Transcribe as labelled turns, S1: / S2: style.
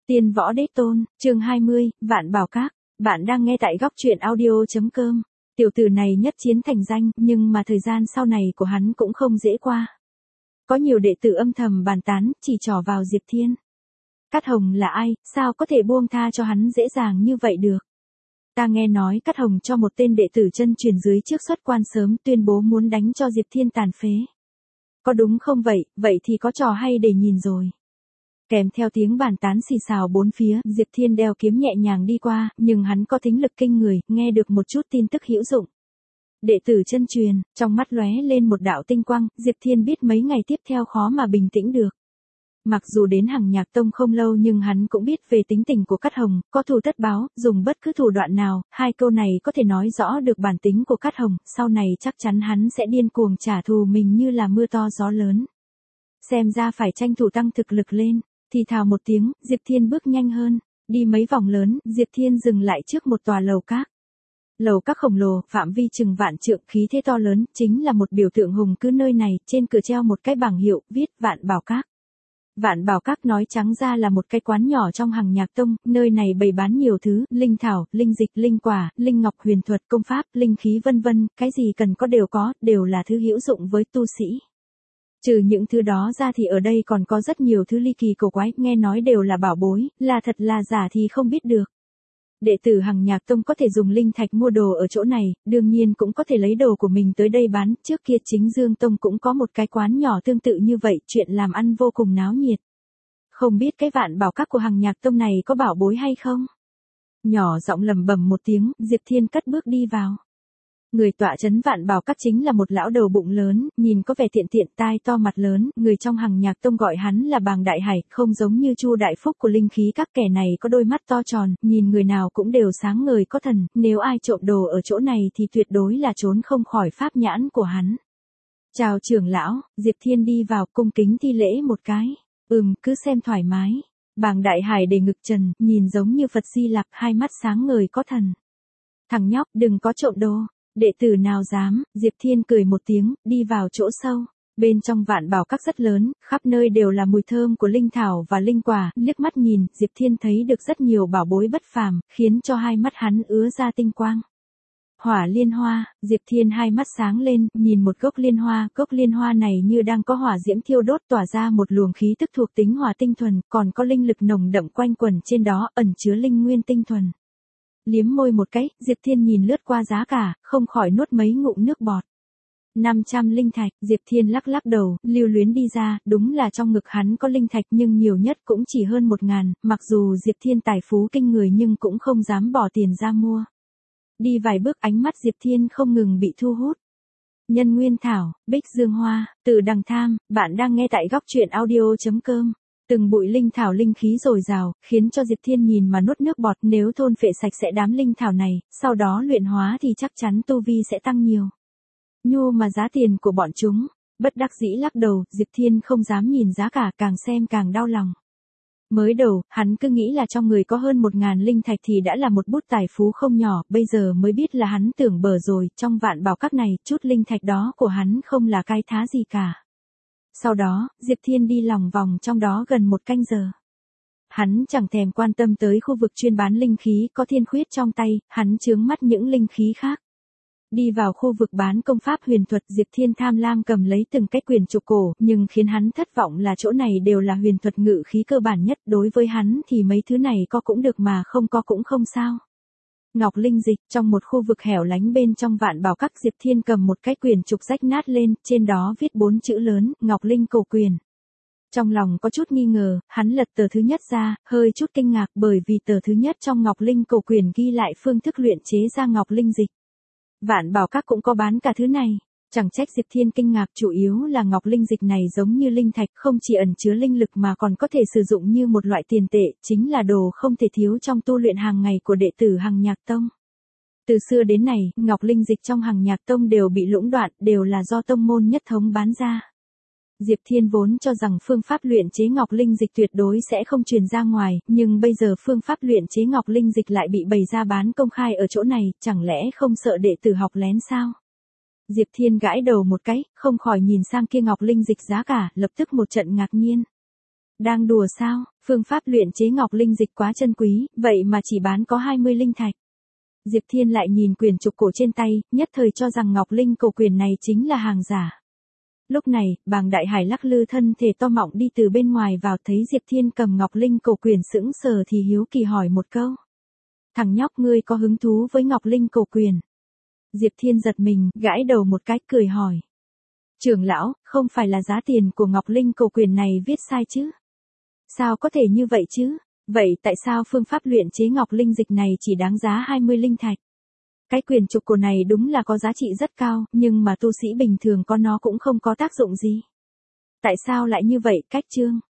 S1: Tiên võ đế tôn, chương 20, Vạn Bảo Các. Bạn đang nghe tại góc truyện audio.com. Tiểu tử này nhất chiến thành danh, nhưng mà thời gian sau này của hắn cũng không dễ qua. Có nhiều đệ tử âm thầm bàn tán, chỉ trỏ vào Diệp Thiên. Cát Hồng là ai, sao có thể buông tha cho hắn dễ dàng như vậy được? Ta nghe nói Cát Hồng cho một tên đệ tử chân truyền dưới trước xuất quan sớm tuyên bố muốn đánh cho Diệp Thiên tàn phế. Có đúng không vậy, vậy thì có trò hay để nhìn rồi. Kèm theo tiếng bàn tán xì xào bốn phía, Diệp Thiên đeo kiếm nhẹ nhàng đi qua, nhưng hắn có thính lực kinh người, nghe được một chút tin tức hữu dụng. Đệ tử chân truyền, trong mắt lóe lên một đạo tinh quang, Diệp Thiên biết mấy ngày tiếp theo khó mà bình tĩnh được. Mặc dù đến Hằng Nhạc Tông không lâu nhưng hắn cũng biết về tính tình của Cát Hồng, có thù tất báo, dùng bất cứ thủ đoạn nào, hai câu này có thể nói rõ được bản tính của Cát Hồng, sau này chắc chắn hắn sẽ điên cuồng trả thù mình như là mưa to gió lớn. Xem ra phải tranh thủ tăng thực lực lên. Thì thào một tiếng, Diệp Thiên bước nhanh hơn, đi mấy vòng lớn, Diệp Thiên dừng lại trước một tòa lầu các. Lầu các khổng lồ, phạm vi chừng vạn trượng, khí thế to lớn, chính là một biểu tượng hùng cứ nơi này, trên cửa treo một cái bảng hiệu, viết Vạn Bảo Các. Vạn Bảo Các nói trắng ra là một cái quán nhỏ trong Hằng Nhạc Tông, nơi này bày bán nhiều thứ, linh thảo, linh dịch, linh quả, linh ngọc huyền thuật, công pháp, linh khí vân vân, cái gì cần có, đều là thứ hữu dụng với tu sĩ. Trừ những thứ đó ra thì ở đây còn có rất nhiều thứ ly kỳ cổ quái, nghe nói đều là bảo bối, là thật là giả thì không biết được. Đệ tử Hằng Nhạc Tông có thể dùng linh thạch mua đồ ở chỗ này, đương nhiên cũng có thể lấy đồ của mình tới đây bán, trước kia Chính Dương Tông cũng có một cái quán nhỏ tương tự như vậy, chuyện làm ăn vô cùng náo nhiệt. Không biết cái Vạn Bảo Các của Hằng Nhạc Tông này có bảo bối hay không? Nhỏ giọng lẩm bẩm một tiếng, Diệp Thiên cất bước đi vào. Người tọa trấn Vạn Bảo Các chính là một lão đầu bụng lớn, nhìn có vẻ tiện tiện, tai to mặt lớn, người trong Hằng Nhạc Tông gọi hắn là Bàng Đại Hải, không giống như Chu Đại Phúc của linh khí các, kẻ này có đôi mắt to tròn, nhìn người nào cũng đều sáng ngời có thần, nếu ai trộm đồ ở chỗ này thì tuyệt đối là trốn không khỏi pháp nhãn của hắn. Chào trưởng lão, Diệp Thiên đi vào, cung kính thi lễ một cái. Cứ xem thoải mái. Bàng Đại Hải để ngực trần, nhìn giống như Phật Di Lặc, hai mắt sáng ngời có thần. Thằng nhóc, đừng có trộm đồ. Đệ tử nào dám, Diệp Thiên cười một tiếng, đi vào chỗ sâu. Bên trong Vạn Bảo Các rất lớn, khắp nơi đều là mùi thơm của linh thảo và linh quả, liếc mắt nhìn, Diệp Thiên thấy được rất nhiều bảo bối bất phàm, khiến cho hai mắt hắn ứa ra tinh quang. Hỏa liên hoa, Diệp Thiên hai mắt sáng lên, nhìn một gốc liên hoa này như đang có hỏa diễm thiêu đốt tỏa ra một luồng khí tức thuộc tính hỏa tinh thuần, còn có linh lực nồng đậm quanh quẩn trên đó, ẩn chứa linh nguyên tinh thuần. Liếm môi một cái, Diệp Thiên nhìn lướt qua giá cả, không khỏi nuốt mấy ngụm nước bọt. 500 linh thạch, Diệp Thiên lắc lắc đầu, lưu luyến đi ra, đúng là trong ngực hắn có linh thạch nhưng nhiều nhất cũng chỉ hơn 1000, mặc dù Diệp Thiên tài phú kinh người nhưng cũng không dám bỏ tiền ra mua. Đi vài bước ánh mắt Diệp Thiên không ngừng bị thu hút. Nhân nguyên thảo, bích dương hoa, từ đằng tham, bạn đang nghe tại góc truyện audio.com. Từng bụi linh thảo linh khí dồi dào, khiến cho Diệp Thiên nhìn mà nuốt nước bọt, nếu thôn phệ sạch sẽ đám linh thảo này, sau đó luyện hóa thì chắc chắn tu vi sẽ tăng nhiều. Nhu mà giá tiền của bọn chúng, bất đắc dĩ lắc đầu, Diệp Thiên không dám nhìn giá cả, càng xem càng đau lòng. Mới đầu, hắn cứ nghĩ là trong người có hơn 1000 linh thạch thì đã là một bút tài phú không nhỏ, bây giờ mới biết là hắn tưởng bở rồi, trong Vạn Bảo Các này, chút linh thạch đó của hắn không là cái thá gì cả. Sau đó, Diệp Thiên đi lòng vòng trong đó gần 1 canh giờ. Hắn chẳng thèm quan tâm tới khu vực chuyên bán linh khí, có thiên khuyết trong tay, hắn chướng mắt những linh khí khác. Đi vào khu vực bán công pháp huyền thuật, Diệp Thiên tham lam cầm lấy từng cái quyển trục cổ, nhưng khiến hắn thất vọng là chỗ này đều là huyền thuật ngự khí cơ bản nhất, đối với hắn thì mấy thứ này có cũng được mà không có cũng không sao. Ngọc linh dịch, trong một khu vực hẻo lánh bên trong Vạn Bảo Các, Diệp Thiên cầm một cái quyển trục rách nát lên, trên đó viết 4 chữ lớn, Ngọc Linh Cổ Quyền. Trong lòng có chút nghi ngờ, hắn lật tờ thứ nhất ra, hơi chút kinh ngạc bởi vì tờ thứ nhất trong Ngọc Linh Cổ Quyền ghi lại phương thức luyện chế ra Ngọc Linh Dịch. Vạn Bảo Các cũng có bán cả thứ này. Chẳng trách Diệp Thiên kinh ngạc, chủ yếu là Ngọc Linh Dịch này giống như linh thạch, không chỉ ẩn chứa linh lực mà còn có thể sử dụng như một loại tiền tệ, chính là đồ không thể thiếu trong tu luyện hàng ngày của đệ tử Hằng Nhạc Tông. Từ xưa đến nay, Ngọc Linh Dịch trong Hằng Nhạc Tông đều bị lũng đoạn, đều là do tông môn nhất thống bán ra. Diệp Thiên vốn cho rằng phương pháp luyện chế Ngọc Linh Dịch tuyệt đối sẽ không truyền ra ngoài, nhưng bây giờ phương pháp luyện chế Ngọc Linh Dịch lại bị bày ra bán công khai ở chỗ này, chẳng lẽ không sợ đệ tử học lén sao? Diệp Thiên gãi đầu một cái, không khỏi nhìn sang kia Ngọc Linh Dịch giá cả, lập tức một trận ngạc nhiên. Đang đùa sao, phương pháp luyện chế ngọc linh dịch quá chân quý, vậy mà chỉ bán có 20 linh thạch. Diệp Thiên lại nhìn quyển trục cổ trên tay, nhất thời cho rằng ngọc linh cổ quyển này chính là hàng giả. Lúc này, Bàng Đại Hải lắc lư thân thể to mọng đi từ bên ngoài vào, thấy Diệp Thiên cầm ngọc linh cổ quyển sững sờ thì hiếu kỳ hỏi một câu. Thằng nhóc, ngươi có hứng thú với ngọc linh cổ quyển? Diệp Thiên giật mình, gãi đầu một cái, cười hỏi. Trưởng lão, không phải là giá tiền của ngọc linh cổ quyển này viết sai chứ? Sao có thể như vậy chứ? Vậy tại sao phương pháp luyện chế ngọc linh dịch này chỉ đáng giá 20 linh thạch? Cái quyển trục cổ này đúng là có giá trị rất cao, nhưng mà tu sĩ bình thường có nó cũng không có tác dụng gì. Tại sao lại như vậy? Cách chương